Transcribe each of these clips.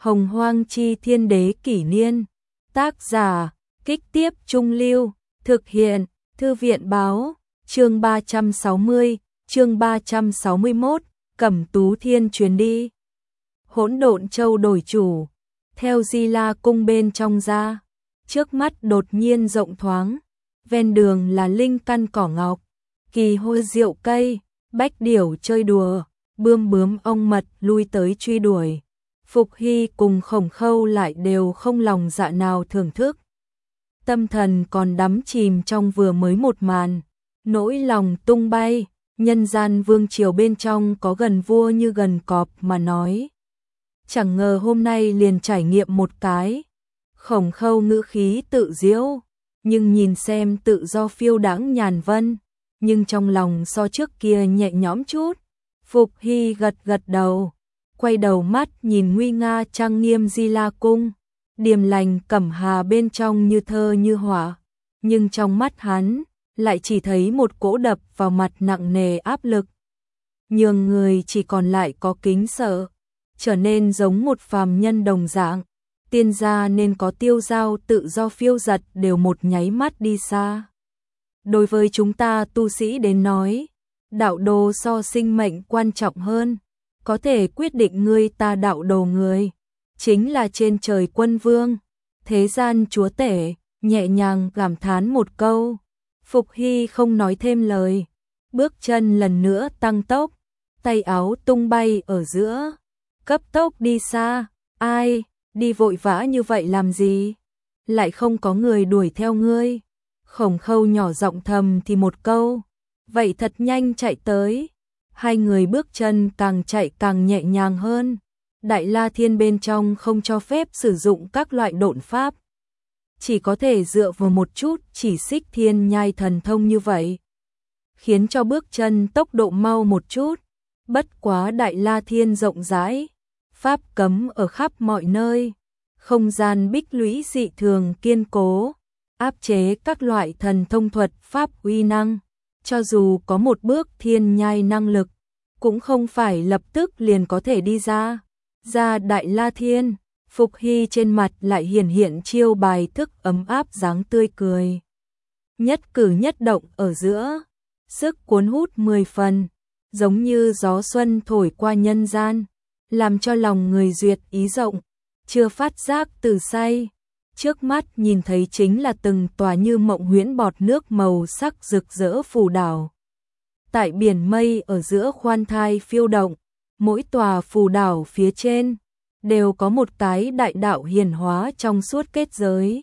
Hồng Hoang Chi Thiên Đế Kỷ Niên. Tác giả, Kích Tiếp Trung Lưu. Thực hiện, Thư viện Báo. Chương 360, chương 361, Cẩm Tú Thiên chuyến đi. Hỗn Độn Châu đổi chủ, theo Di La cung bên trong ra, trước mắt đột nhiên rộng thoáng, ven đường là linh căn cỏ ngọc, kỳ hoa rượu cây, bách điểu chơi đùa, bươm bướm ong mật lui tới truy đuổi. Phục Hy cùng Khổng Khâu lại đều không lòng dạ nào thưởng thức. Tâm thần còn đắm chìm trong vừa mới một màn, nỗi lòng tung bay, nhân gian vương triều bên trong có gần vua như gần cọp mà nói. Chẳng ngờ hôm nay liền trải nghiệm một cái. Khổng Khâu ngữ khí tự diễu, nhưng nhìn xem tự do phiêu đãng nhàn vân, nhưng trong lòng so trước kia nhẹ nhõm chút. Phục Hy gật gật đầu, quay đầu mắt nhìn nguy nga trang nghiêm Di La cung, điềm lành cẩm hà bên trong như thơ như họa, nhưng trong mắt hắn lại chỉ thấy một cỗ đập vào mặt nặng nề áp lực, nhường người chỉ còn lại có kính sợ, trở nên giống một phàm nhân đồng dạng. Tiên gia nên có tiêu dao tự do phiêu giật đều một nháy mắt đi xa. Đối với chúng ta tu sĩ đến nói, đạo đồ so sinh mệnh quan trọng hơn, có thể quyết định ngươi ta đạo đồ người, chính là trên trời quân vương, thế gian chúa tể, nhẹ nhàng cảm thán một câu. Phục Hy không nói thêm lời, bước chân lần nữa tăng tốc, tay áo tung bay ở giữa, cấp tốc đi xa. Ai, đi vội vã như vậy làm gì? Lại không có người đuổi theo ngươi. Khổng Khâu nhỏ giọng thầm thì một câu, vậy thật nhanh chạy tới. Hai người bước chân càng chạy càng nhẹ nhàng hơn. Đại La Thiên bên trong không cho phép sử dụng các loại độn pháp, chỉ có thể dựa vào một chút chỉ xích thiên nhai thần thông như vậy, khiến cho bước chân tốc độ mau một chút. Bất quá Đại La Thiên rộng rãi, pháp cấm ở khắp mọi nơi, không gian bích lũy dị thường kiên cố, áp chế các loại thần thông thuật pháp uy năng, cho dù có một bước thiên nhai năng lực, cũng không phải lập tức liền có thể đi ra Đại La Thiên. Phục Hy trên mặt lại hiển hiện chiêu bài thức ấm áp dáng tươi cười. Nhất cử nhất động ở giữa, sức cuốn hút 10 phần, giống như gió xuân thổi qua nhân gian, làm cho lòng người duyệt ý rộng, chưa phát giác từ say. Trước mắt nhìn thấy chính là từng tòa như mộng huyễn bọt nước màu sắc rực rỡ phù đảo. Tại biển mây ở giữa khoan thai phiêu động, mỗi tòa phù đảo phía trên đều có một cái đại đạo hiển hóa trong suốt kết giới,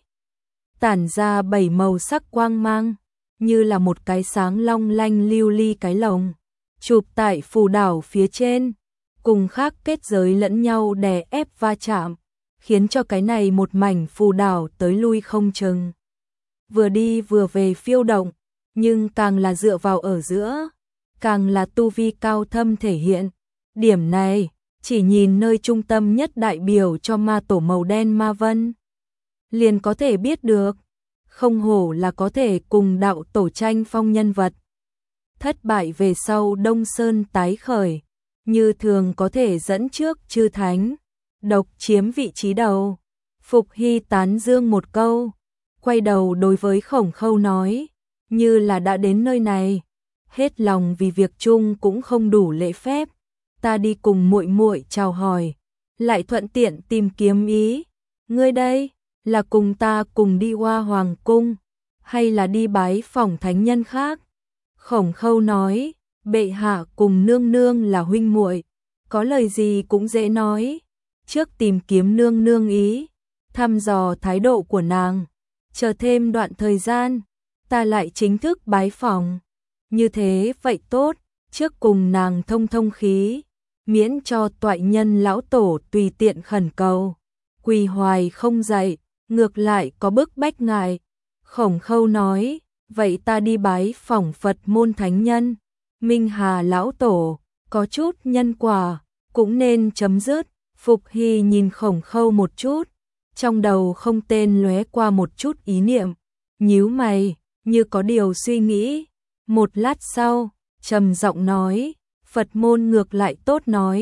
tản ra 7 màu sắc quang mang, như là một cái sáng long lanh lưu ly cái lồng, chụp tại phù đảo phía trên, cùng khác kết giới lẫn nhau đè ép va chạm, khiến cho cái này một mảnh phù đảo tới lui không chừng. Vừa đi vừa về phiêu động, nhưng càng là dựa vào ở giữa, càng là tu vi cao thâm thể hiện. Điểm này, chỉ nhìn nơi trung tâm nhất đại biểu cho ma tổ màu đen Ma Vân, liền có thể biết được. Không hổ là có thể cùng đạo tổ tranh phong nhân vật. Thất bại về sau Đông Sơn tái khởi, như thường có thể dẫn trước chư thánh, độc chiếm vị trí đầu. Phục Hy tán dương một câu, quay đầu đối với Khổng Khâu nói, như là đã đến nơi này, hết lòng vì việc chung cũng không đủ lễ phép, ta đi cùng muội muội chào hỏi, lại thuận tiện tìm kiếm ý. Ngươi đây, là cùng ta cùng đi Hoa Hoàng cung, hay là đi bái phỏng thánh nhân khác? Khổng Khâu nói, bệ hạ cùng nương nương là huynh muội, có lời gì cũng dễ nói, trước tìm kiếm nương nương ý, thăm dò thái độ của nàng, chờ thêm đoạn thời gian, ta lại chính thức bái phỏng. Như thế vậy tốt, trước cùng nàng thông thông khí, miễn cho toại nhân lão tổ tùy tiện khẩn cầu, quỳ hoài không dậy, ngược lại có bức bách ngại. Khổng Khâu nói, vậy ta đi bái phỏng Phật môn thánh nhân, Minh Hà lão tổ, có chút nhân quả, cũng nên chấm dứt. Phục Hy nhìn Khổng Khâu một chút, trong đầu không tên lóe qua một chút ý niệm, nhíu mày, như có điều suy nghĩ. Một lát sau, trầm giọng nói, Phật môn ngược lại tốt nói,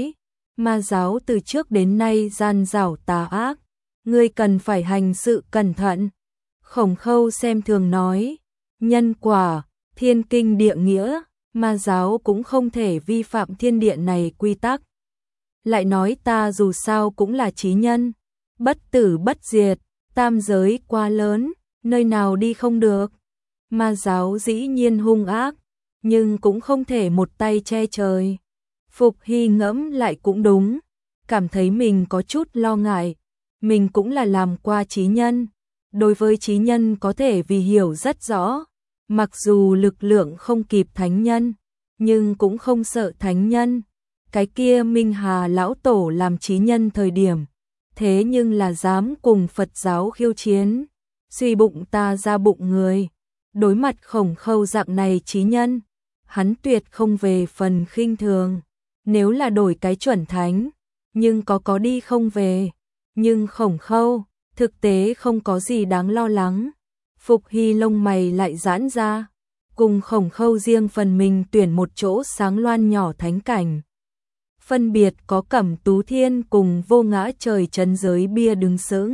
Ma giáo từ trước đến nay gian dảo tà ác, ngươi cần phải hành sự cẩn thận. Khổng Khâu xem thường nói, nhân quả, thiên kinh địa nghĩa, ma giáo cũng không thể vi phạm thiên địa này quy tắc. Lại nói ta dù sao cũng là chí nhân, bất tử bất diệt, tam giới quá lớn, nơi nào đi không được. Ma giáo dĩ nhiên hung ác, nhưng cũng không thể một tay che trời. Phục Hy ngẫm lại cũng đúng, cảm thấy mình có chút lo ngại, mình cũng là làm qua chí nhân, đối với chí nhân có thể vì hiểu rất rõ, mặc dù lực lượng không kịp thánh nhân, nhưng cũng không sợ thánh nhân. Cái kia Minh Hà lão tổ làm chí nhân thời điểm, thế nhưng là dám cùng Phật giáo khiêu chiến, suy bụng ta ra bụng người. Đối mặt Khổng Khâu dạng này chí nhân, hắn tuyệt không về phần khinh thường. Nếu là đổi cái chuẩn thánh, nhưng có đi không về. Nhưng Khổng Khâu, thực tế không có gì đáng lo lắng. Phục Hy lông mày lại giãn ra, cùng Khổng Khâu riêng phần mình tuyển một chỗ sáng loan nhỏ thánh cảnh. Phân biệt có Cẩm Tú Thiên cùng Vô Ngã Trời Trấn Giới bia đứng sững.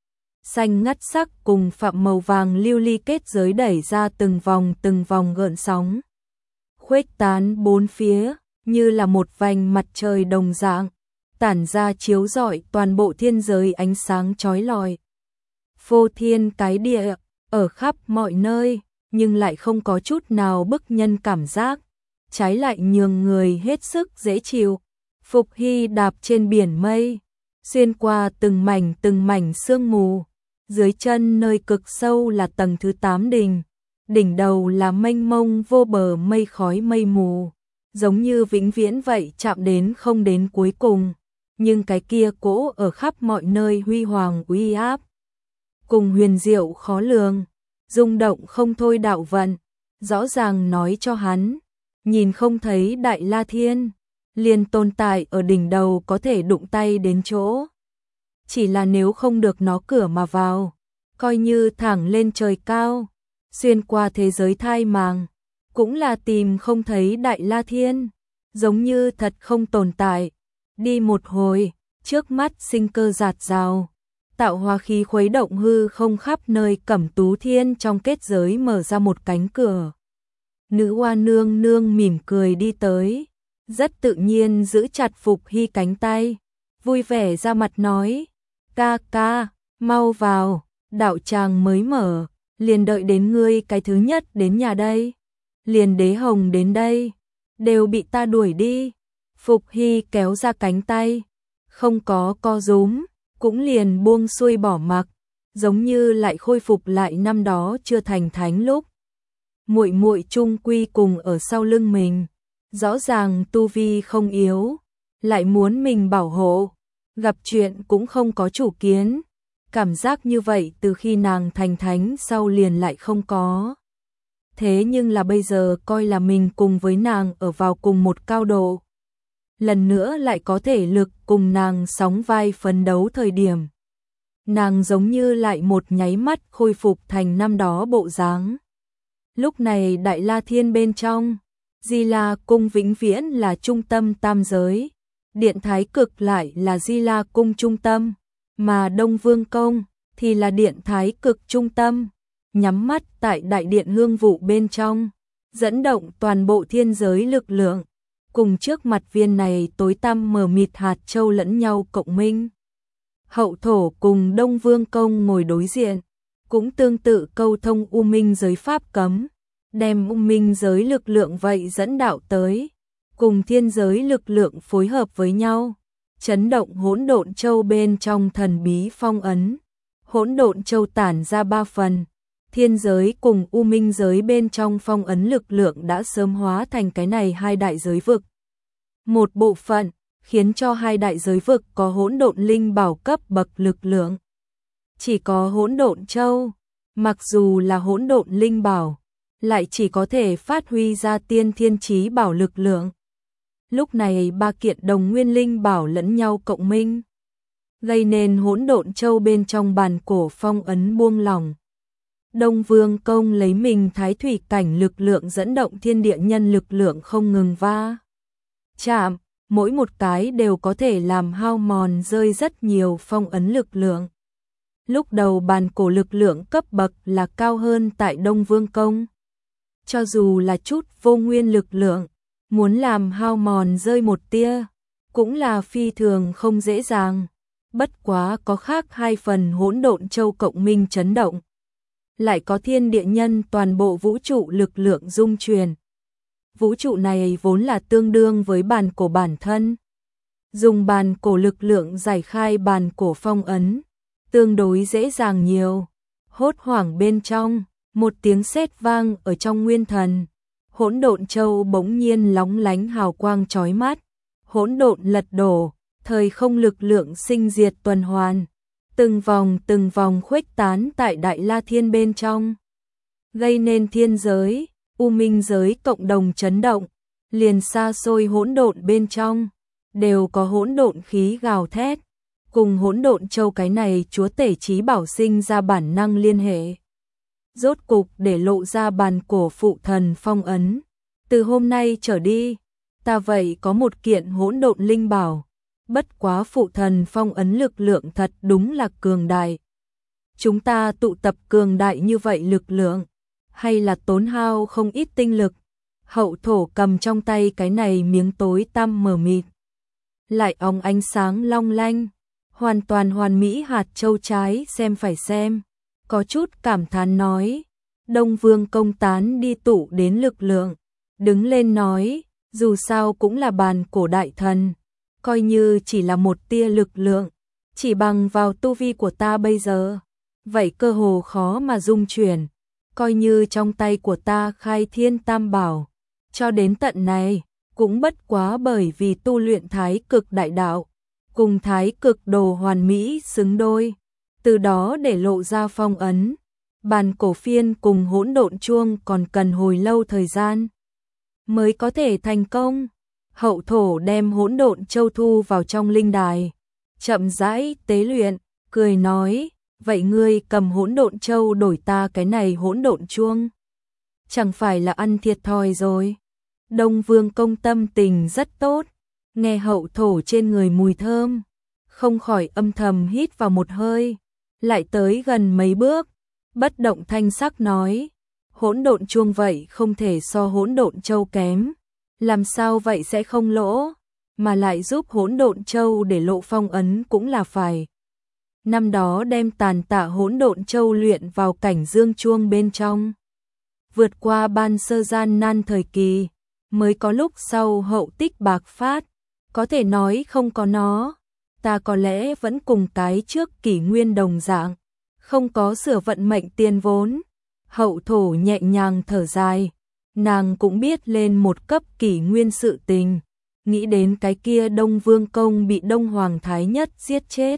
Xanh ngắt sắc cùng phạm màu vàng lưu ly kết giới đẩy ra từng vòng gợn sóng. Khuếch tán bốn phía, như là một vành mặt trời đồng dạng, tản ra chiếu rọi toàn bộ thiên giới ánh sáng chói lọi. Phô thiên cái địa, ở khắp mọi nơi, nhưng lại không có chút nào bức nhân cảm giác, trái lại nhường người hết sức dễ chịu. Phục Hy đạp trên biển mây, xuyên qua từng mảnh sương mù, dưới chân nơi cực sâu là tầng thứ 8 đỉnh, đỉnh đầu là mênh mông vô bờ mây khói mây mù, giống như vĩnh viễn vậy chạm đến không đến cuối cùng, nhưng cái kia cỗ ở khắp mọi nơi huy hoàng uy áp, cùng huyền diệu khó lường, rung động không thôi đạo vận, rõ ràng nói cho hắn, nhìn không thấy Đại La Thiên, liền tồn tại ở đỉnh đầu có thể đụng tay đến chỗ. Chỉ là nếu không được nó cửa mà vào, coi như thẳng lên trời cao, xuyên qua thế giới thai màng, cũng là tìm không thấy Đại La Thiên, giống như thật không tồn tại. Đi một hồi, trước mắt sinh cơ rạt rào, tạo hóa khí khuấy động hư không khắp nơi. Cẩm Tú Thiên trong kết giới mở ra một cánh cửa. Nữ Hoa nương nương mỉm cười đi tới, rất tự nhiên giữ chặt Phục Hy cánh tay, vui vẻ ra mặt nói, ca ca, mau vào, đạo tràng mới mở, liền đợi đến ngươi cái thứ nhất đến nhà đây, liền Đế Hồng đến đây, đều bị ta đuổi đi. Phục Hy kéo ra cánh tay, không có co rúm, cũng liền buông xuôi bỏ mặc, giống như lại khôi phục lại năm đó chưa thành thánh lúc. Muội muội chung quy cùng ở sau lưng mình, rõ ràng tu vi không yếu, lại muốn mình bảo hộ, gặp chuyện cũng không có chủ kiến. Cảm giác như vậy từ khi nàng thành thánh sau liền lại không có. Thế nhưng là bây giờ coi là mình cùng với nàng ở vào cùng một cao độ. Lần nữa lại có thể lực cùng nàng sóng vai phấn đấu thời điểm. Nàng giống như lại một nháy mắt khôi phục thành năm đó bộ dáng. Lúc này Đại La Thiên bên trong, Di La Cung vĩnh viễn là trung tâm tam giới, Điện Thái Cực lại là Di La Cung trung tâm, mà Đông Vương Công thì là Điện Thái Cực trung tâm, nhắm mắt tại đại điện hương vụ bên trong, dẫn động toàn bộ thiên giới lực lượng, cùng trước mặt viên này tối tăm mờ mịt hạt châu lẫn nhau cộng minh. Hậu thổ cùng Đông Vương Công ngồi đối diện, cũng tương tự câu thông U Minh giới pháp cấm, đem U Minh giới lực lượng vậy dẫn đạo tới, cùng thiên giới lực lượng phối hợp với nhau, chấn động hỗn độn châu bên trong thần bí phong ấn. Hỗn độn châu tản ra 3 phần, thiên giới cùng U Minh giới bên trong phong ấn lực lượng đã sớm hóa thành cái này hai đại giới vực. Một bộ phận, khiến cho hai đại giới vực có hỗn độn linh bảo cấp bậc lực lượng. Chỉ có hỗn độn châu, mặc dù là hỗn độn linh bảo, lại chỉ có thể phát huy ra tiên thiên chí bảo lực lượng. Lúc này ba kiện đồng nguyên linh bảo lẫn nhau cộng minh, gây nên hỗn độn châu bên trong bàn cổ phong ấn buông lỏng. Đông Vương Công lấy mình thái thủy cảnh lực lượng dẫn động thiên địa nhân lực lượng không ngừng va chạm, mỗi một cái đều có thể làm hao mòn rơi rất nhiều phong ấn lực lượng. Lúc đầu bàn cổ lực lượng cấp bậc là cao hơn tại Đông Vương Công. Cho dù là chút vô nguyên lực lượng, muốn làm hao mòn rơi một tia, cũng là phi thường không dễ dàng. Bất quá có khác 2 phần hỗn độn châu cộng minh chấn động. Lại có thiên địa nhân toàn bộ vũ trụ lực lượng dung truyền. Vũ trụ này vốn là tương đương với bàn cổ bản thân. Dùng bàn cổ lực lượng giải khai bàn cổ phong ấn, tương đối dễ dàng nhiều. Hốt hoảng bên trong, một tiếng sét vang ở trong nguyên thần. Hỗn độn châu bỗng nhiên lóng lánh hào quang chói mắt. Hỗn độn lật đổ, thời không lực lượng sinh diệt tuần hoàn. Từng vòng khuếch tán tại Đại La Thiên bên trong. Gây nên thiên giới, U Minh giới cộng đồng chấn động. Liền xa xôi hỗn độn bên trong, đều có hỗn độn khí gào thét. Cùng hỗn độn châu cái này chúa tể trí bảo sinh ra bản năng liên hệ. Rốt cục để lộ ra bàn cổ phụ thần phong ấn. Từ hôm nay trở đi, ta vậy có một kiện hỗn độn linh bảo. Bất quá phụ thần phong ấn lực lượng thật đúng là cường đại. Chúng ta tụ tập cường đại như vậy lực lượng, hay là tốn hao không ít tinh lực. Hậu thổ cầm trong tay cái này miếng tối tăm mờ mịt, lại óng ánh sáng long lanh, hoàn toàn hoàn mỹ hạt châu trái xem phải xem. Có chút cảm thán nói, Đông Vương Công tán đi tụ đến lực lượng, đứng lên nói, dù sao cũng là bàn cổ đại thần, coi như chỉ là một tia lực lượng, chỉ bằng vào tu vi của ta bây giờ, vậy cơ hồ khó mà dung chuyển, coi như trong tay của ta khai thiên tam bảo, cho đến tận này, cũng bất quá bởi vì tu luyện thái cực đại đạo, cùng thái cực đồ hoàn mỹ xứng đôi, từ đó để lộ ra phong ấn. Bàn cổ phiên cùng hỗn độn chuông còn cần hồi lâu thời gian mới có thể thành công. Hậu thổ đem hỗn độn châu thu vào trong linh đài, chậm rãi tế luyện, cười nói, vậy ngươi cầm hỗn độn châu đổi ta cái này hỗn độn chuông, chẳng phải là ăn thiệt thòi rồi. Đông Vương Công tâm tình rất tốt, nghe hậu thổ trên người mùi thơm, không khỏi âm thầm hít vào một hơi, lại tới gần mấy bước, bất động thanh sắc nói, hỗn độn chuông vậy không thể so hỗn độn châu kém, làm sao vậy sẽ không lỗ, mà lại giúp hỗn độn châu để lộ phong ấn cũng là phải. Năm đó đem tàn tạ hỗn độn châu luyện vào cảnh dương chuông bên trong, vượt qua ban sơ gian nan thời kỳ, mới có lúc sau hậu tích bạc phát, có thể nói không có nó, ta có lẽ vẫn cùng cái trước kỷ nguyên đồng dạng, không có sửa vận mệnh tiền vốn. Hậu thổ nhẹ nhàng thở dài, nàng cũng biết lên một cấp kỷ nguyên sự tình, nghĩ đến cái kia Đông Vương Công bị Đông Hoàng Thái Nhất giết chết,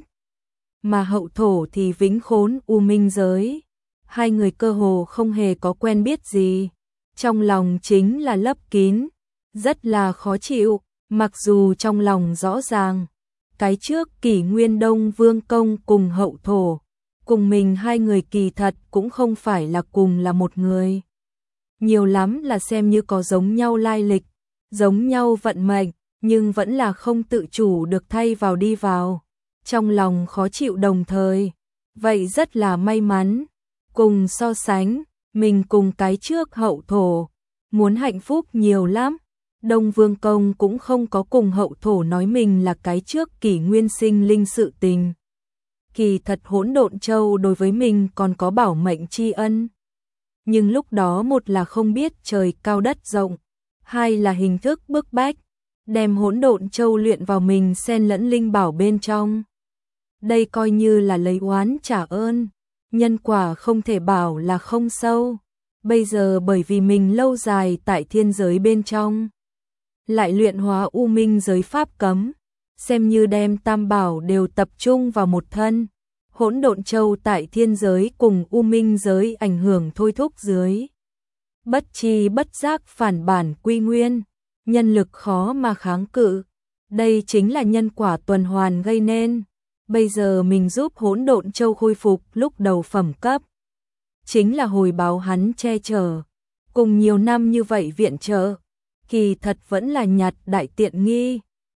mà hậu thổ thì vĩnh khốn U Minh giới, hai người cơ hồ không hề có quen biết gì, trong lòng chính là lấp kín, rất là khó chịu, mặc dù trong lòng rõ ràng, cái trước kỷ nguyên Đông Vương Công cùng hậu thổ, cùng mình hai người kỳ thật cũng không phải là cùng là một người. Nhiều lắm là xem như có giống nhau lai lịch, giống nhau vận mệnh, nhưng vẫn là không tự chủ được thay vào đi vào. Trong lòng khó chịu đồng thời, vậy rất là may mắn. Cùng so sánh, mình cùng cái trước hậu thổ, muốn hạnh phúc nhiều lắm. Đông Vương Công cũng không có cùng hậu thổ nói mình là cái trước kỷ nguyên sinh linh sự tình. Kỳ thật hỗn độn châu đối với mình còn có bảo mệnh tri ân. Nhưng lúc đó một là không biết trời cao đất rộng, hai là hình thức bức bách, đem hỗn độn châu luyện vào mình xen lẫn linh bảo bên trong. Đây coi như là lấy oán trả ơn, nhân quả không thể bảo là không sâu. Bây giờ bởi vì mình lâu dài tại thiên giới bên trong, lại luyện hóa u minh giới pháp cấm, xem như đem tam bảo đều tập trung vào một thân. Hỗn độn châu tại thiên giới cùng u minh giới ảnh hưởng thôi thúc dưới, bất tri bất giác phản bản quy nguyên, nhân lực khó mà kháng cự. Đây chính là nhân quả tuần hoàn gây nên. Bây giờ mình giúp hỗn độn châu khôi phục lúc đầu phẩm cấp, chính là hồi báo hắn che chở, cùng nhiều năm như vậy viện trợ, kỳ thật vẫn là nhặt đại tiện nghi.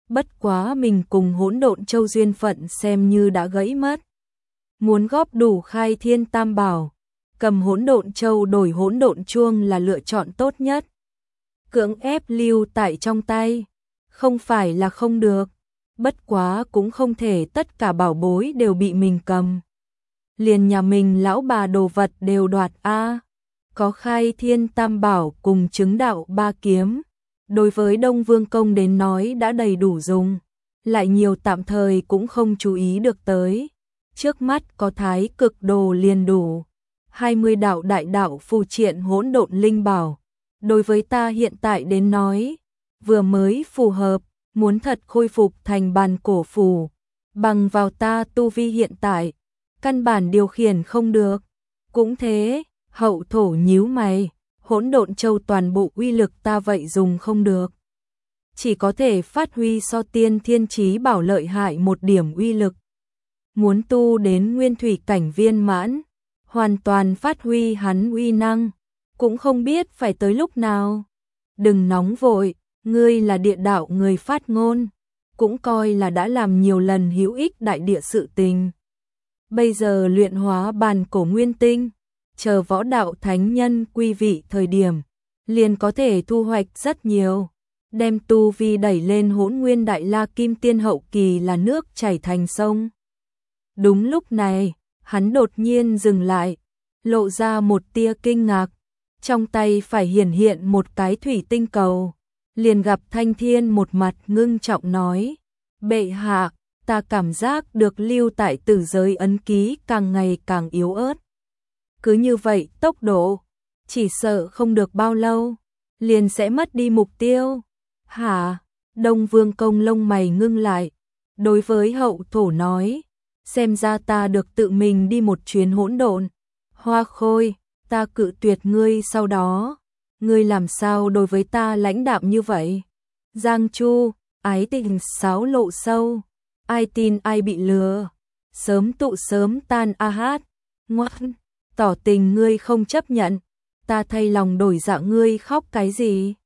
Bất quá mình cùng Hỗn Độn Châu duyên phận xem như đã gãy mất. Muốn góp đủ khai thiên tam bảo, cầm Hỗn Độn Châu đổi Hỗn Độn Chuông là lựa chọn tốt nhất. Cưỡng ép lưu tại trong tay, không phải là không được, bất quá cũng không thể tất cả bảo bối đều bị mình cầm. Liền nhà mình lão bà đồ vật đều đoạt a. Có khai thiên tam bảo cùng chứng đạo ba kiếm, đối với Đông Vương Công đến nói đã đầy đủ dùng, lại nhiều tạm thời cũng không chú ý được tới. Trước mắt có thái cực đồ liền đủ, 20 đạo đại đạo phù triện hỗn độn linh bảo, đối với ta hiện tại đến nói, vừa mới phù hợp, muốn thật khôi phục thành bàn cổ phù, bằng vào ta tu vi hiện tại, căn bản điều khiển không được. Cũng thế, Hậu Thổ nhíu mày, Hỗn Độn Châu toàn bộ uy lực ta vậy dùng không được. Chỉ có thể phát huy so tiên thiên chí bảo lợi hại một điểm uy lực. Muốn tu đến nguyên thủy cảnh viên mãn, hoàn toàn phát huy hắn uy năng, cũng không biết phải tới lúc nào. Đừng nóng vội, ngươi là địa đạo người phát ngôn, cũng coi là đã làm nhiều lần hữu ích đại địa sự tình. Bây giờ luyện hóa bàn cổ nguyên tinh, chờ võ đạo thánh nhân quy vị thời điểm, liền có thể thu hoạch rất nhiều, đem tu vi đẩy lên Hỗn Nguyên Đại La Kim Tiên hậu kỳ là nước chảy thành sông. Đúng lúc này, hắn đột nhiên dừng lại, lộ ra một tia kinh ngạc, trong tay phải hiển hiện một cái thủy tinh cầu, liền gặp Thanh Thiên một mặt ngưng trọng nói: "Bệ hạ, ta cảm giác được lưu tại tử giới ấn ký càng ngày càng yếu ớt. Cứ như vậy tốc độ, chỉ sợ không được bao lâu, liền sẽ mất đi mục tiêu." "Hả?" Đông Vương Công lông mày ngưng lại, đối với Hậu Thổ nói: "Xem ra ta được tự mình đi một chuyến hỗn độn. Hoa Khôi, ta cự tuyệt ngươi sau đó, ngươi làm sao đối với ta lãnh đạm như vậy?" Giang Chu, ái tình xáo lộ sâu, ai tin ai bị lừa, sớm tụ sớm tan a hát. Ngoan, tỏ tình ngươi không chấp nhận, ta thay lòng đổi dạ ngươi khóc cái gì?